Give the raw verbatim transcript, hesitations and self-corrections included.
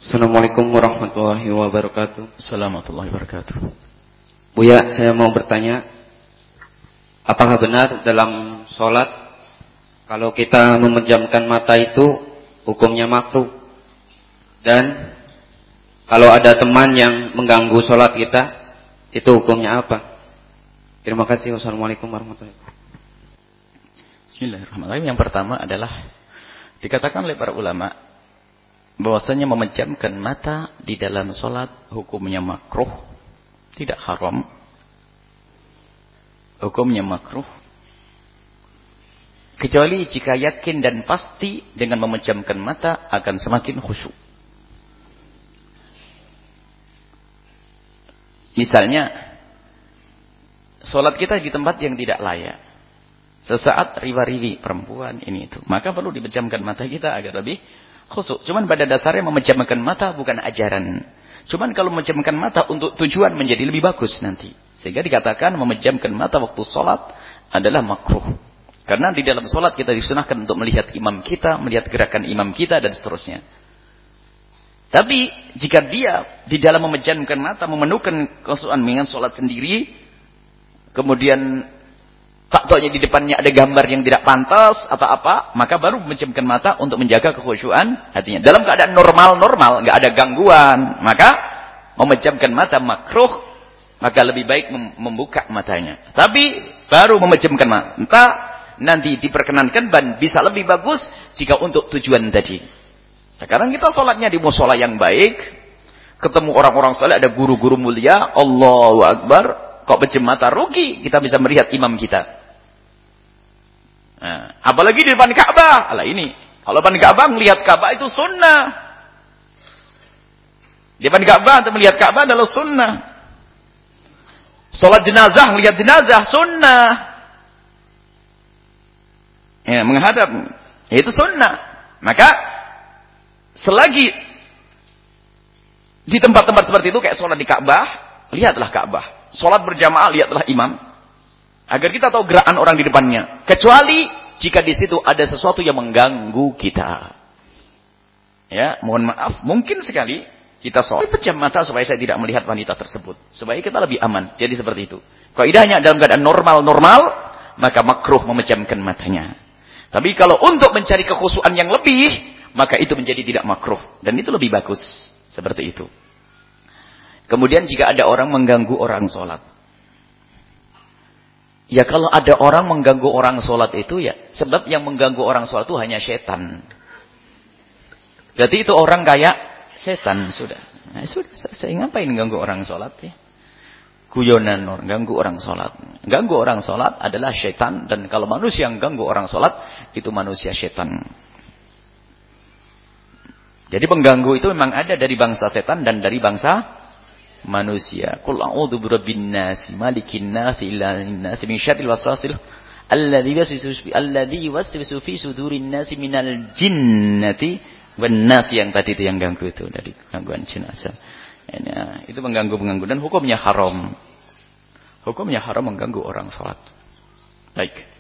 Assalamualaikum warahmatullahi wabarakatuh. Assalamualaikum warahmatullahi wabarakatuh. Buya, saya mau bertanya, apakah benar dalam sholat kalau kita memejamkan mata itu hukumnya makruh? Dan kalau ada teman yang mengganggu sholat kita, itu hukumnya apa? Terima kasih. Wassalamualaikum warahmatullahi wabarakatuh. Bismillahirrahmanirrahim. Yang pertama adalah dikatakan oleh para ulama bahwasanya memejamkan mata di dalam sholat hukumnya makruh, tidak haram. Hukumnya makruh kecuali jika yakin dan pasti dengan memejamkan mata akan semakin khusyuk. Misalnya sholat kita di tempat yang tidak layak, sesaat riwa-riwi perempuan ini itu, maka perlu dipejamkan mata kita agar lebih khusyuk. Cuman pada dasarnya memejamkan mata bukan ajaran. Cuman kalau memejamkan mata untuk tujuan menjadi lebih bagus nanti. Sehingga dikatakan memejamkan mata waktu sholat adalah makruh. Karena di dalam sholat kita disunahkan untuk melihat imam kita, melihat gerakan imam kita dan seterusnya. Tapi jika dia di dalam memejamkan mata memenuhkan kekhusyukan dengan sholat sendiri, kemudian tak taunya di depannya ada gambar yang tidak pantas atau apa, maka baru memejamkan mata untuk menjaga kekhusyuan hatinya. Dalam keadaan normal-normal, nggak ada gangguan, maka memejamkan mata makruh, maka lebih baik membuka matanya. Tapi baru memejamkan mata nanti diperkenankan dan bisa lebih bagus jika untuk tujuan tadi. Sekarang kita sholatnya di mushola yang baik, ketemu orang-orang saleh, ada guru-guru mulia, Allahu Akbar, kok pejam mata, rugi kita bisa melihat imam kita. Nah, apalagi di depan Ka'bah. Alah ini, kalau depan Ka'bah melihat Ka'bah itu sunnah. Di depan Ka'bah untuk melihat Ka'bah adalah sunnah. Salat jenazah, melihat jenazah sunnah. Ya, menghadap, itu sunnah. Maka selagi di tempat-tempat seperti itu kayak salat di Ka'bah, lihatlah Ka'bah. Salat berjamaah, lihatlah imam. Agar kita tahu gerakan orang di depannya. Kecuali jika di situ ada sesuatu yang mengganggu kita. Ya, mohon maaf, mungkin sekali kita sholat pejam mata supaya saya tidak melihat wanita tersebut. Supaya kita lebih aman. Jadi seperti itu. Kaidahnya dalam keadaan normal-normal, maka makruh memejamkan matanya. Tapi kalau untuk mencari kekhusyuan yang lebih, maka itu menjadi tidak makruh. Dan itu lebih bagus. Seperti itu. Kemudian jika ada orang mengganggu orang sholat. Ya kalau ada orang mengganggu orang sholat itu ya, sebab yang mengganggu orang sholat itu hanya setan. Berarti itu orang kayak setan, sudah. Nah, sudah, saya ngapain ganggu orang sholat ya? Guyonan orang, ganggu orang sholat. Ganggu orang sholat adalah setan, dan kalau manusia yang ganggu orang sholat, itu manusia setan. Jadi pengganggu itu memang ada dari bangsa setan dan dari bangsa manusia. Qul a'udzu birabbin nas, malikin nas, ilahin nas, min syarril waswasil alladzi yuwaswisu alladzi yuwaswisu fi sudurin nas minal jinnati wan nas. Yang tadi itu yang ganggu itu dari gangguan jenazah. Ini itu mengganggu-mengganggu dan hukumnya haram. Hukumnya haram mengganggu orang salat. Baik.